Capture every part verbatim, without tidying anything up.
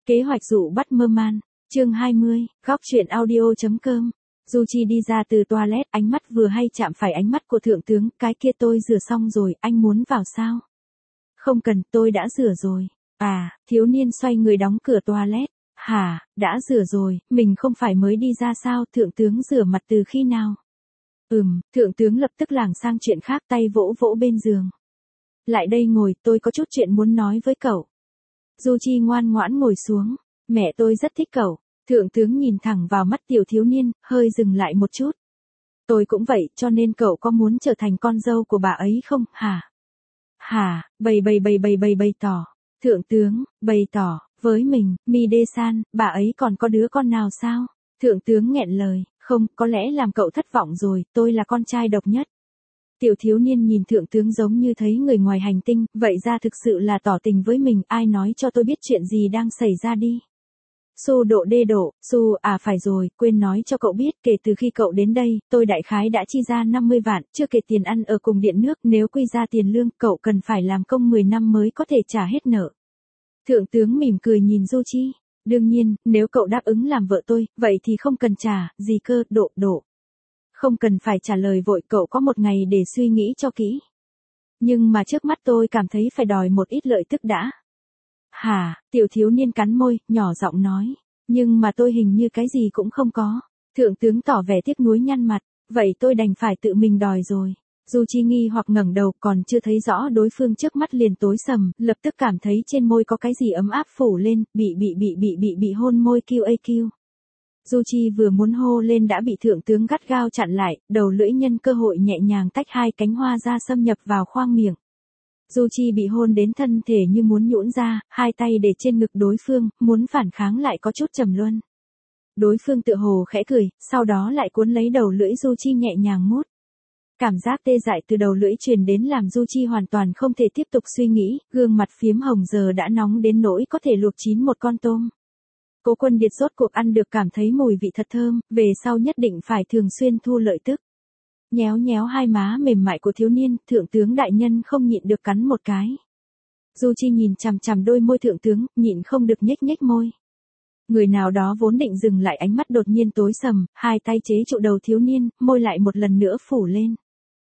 Kế hoạch dụ bắt mơ man, chương hai mươi, góc truyện audio.com. Du Chi đi ra từ toilet, ánh mắt vừa hay chạm phải ánh mắt của thượng tướng, cái kia tôi rửa xong rồi, anh muốn vào sao? Không cần, tôi đã rửa rồi. À, thiếu niên xoay người đóng cửa toilet. Hả, đã rửa rồi, mình không phải mới đi ra sao, thượng tướng rửa mặt từ khi nào? Ừm, thượng tướng lập tức lảng sang chuyện khác, tay vỗ vỗ bên giường. Lại đây ngồi, tôi có chút chuyện muốn nói với cậu. Du Chi ngoan ngoãn ngồi xuống, mẹ tôi rất thích cậu. Thượng tướng nhìn thẳng vào mắt tiểu thiếu niên, hơi dừng lại một chút. Tôi cũng vậy, cho nên cậu có muốn trở thành con dâu của bà ấy không, hả? Hả, bày bày bày bày bày bày tỏ. Thượng tướng, bày tỏ, với mình, Mi Đê San, bà ấy còn có đứa con nào sao? Thượng tướng nghẹn lời, không, có lẽ làm cậu thất vọng rồi, tôi là con trai độc nhất. Tiểu thiếu niên nhìn thượng tướng giống như thấy người ngoài hành tinh, vậy ra thực sự là tỏ tình với mình, ai nói cho tôi biết chuyện gì đang xảy ra đi. Su độ đê độ, Su, à phải rồi, quên nói cho cậu biết, kể từ khi cậu đến đây, tôi đại khái đã chi ra năm mươi vạn, chưa kể tiền ăn ở cùng điện nước, nếu quy ra tiền lương, cậu cần phải làm công mười năm mới có thể trả hết nợ. Thượng tướng mỉm cười nhìn Du Chi, đương nhiên, nếu cậu đáp ứng làm vợ tôi, vậy thì không cần trả, gì cơ, độ, độ. Không cần phải trả lời vội, cậu có một ngày để suy nghĩ cho kỹ. Nhưng mà trước mắt tôi cảm thấy phải đòi một ít lợi tức đã. Hả, tiểu thiếu niên cắn môi, nhỏ giọng nói. Nhưng mà tôi hình như cái gì cũng không có. Thượng tướng tỏ vẻ tiếc nuối nhăn mặt. Vậy tôi đành phải tự mình đòi rồi. Du Chi nghi hoặc ngẩng đầu, còn chưa thấy rõ đối phương trước mắt liền tối sầm, lập tức cảm thấy trên môi có cái gì ấm áp phủ lên, bị bị bị bị bị bị hôn môi Q A Q. Du Chi vừa muốn hô lên đã bị thượng tướng gắt gao chặn lại, đầu lưỡi nhân cơ hội nhẹ nhàng tách hai cánh hoa ra xâm nhập vào khoang miệng. Du Chi bị hôn đến thân thể như muốn nhũn ra, hai tay để trên ngực đối phương, muốn phản kháng lại có chút trầm luân. Đối phương tựa hồ khẽ cười, sau đó lại cuốn lấy đầu lưỡi Du Chi nhẹ nhàng mút. Cảm giác tê dại từ đầu lưỡi truyền đến làm Du Chi hoàn toàn không thể tiếp tục suy nghĩ, gương mặt phiếm hồng giờ đã nóng đến nỗi có thể luộc chín một con tôm. Cố Quân Điệt rốt cuộc ăn được cảm thấy mùi vị thật thơm, về sau nhất định phải thường xuyên thu lợi tức. Nhéo nhéo hai má mềm mại của thiếu niên, thượng tướng đại nhân không nhịn được cắn một cái. Du Chi nhìn chằm chằm đôi môi thượng tướng, nhịn không được nhếch nhếch môi. Người nào đó vốn định dừng lại ánh mắt đột nhiên tối sầm, hai tay chế trụ đầu thiếu niên, môi lại một lần nữa phủ lên.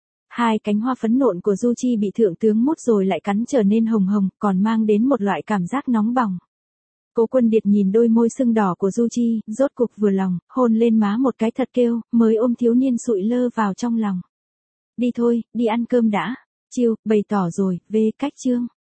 Hai cánh hoa phấn nộn của Du Chi bị thượng tướng mút rồi lại cắn trở nên hồng hồng, còn mang đến một loại cảm giác nóng bỏng. Cố Quân Điệt nhìn đôi môi sưng đỏ của Du Chi, rốt cục vừa lòng, hôn lên má một cái thật kêu, mới ôm thiếu niên sụi lơ vào trong lòng. Đi thôi, đi ăn cơm đã. Chiêu, bày tỏ rồi, về cách chương.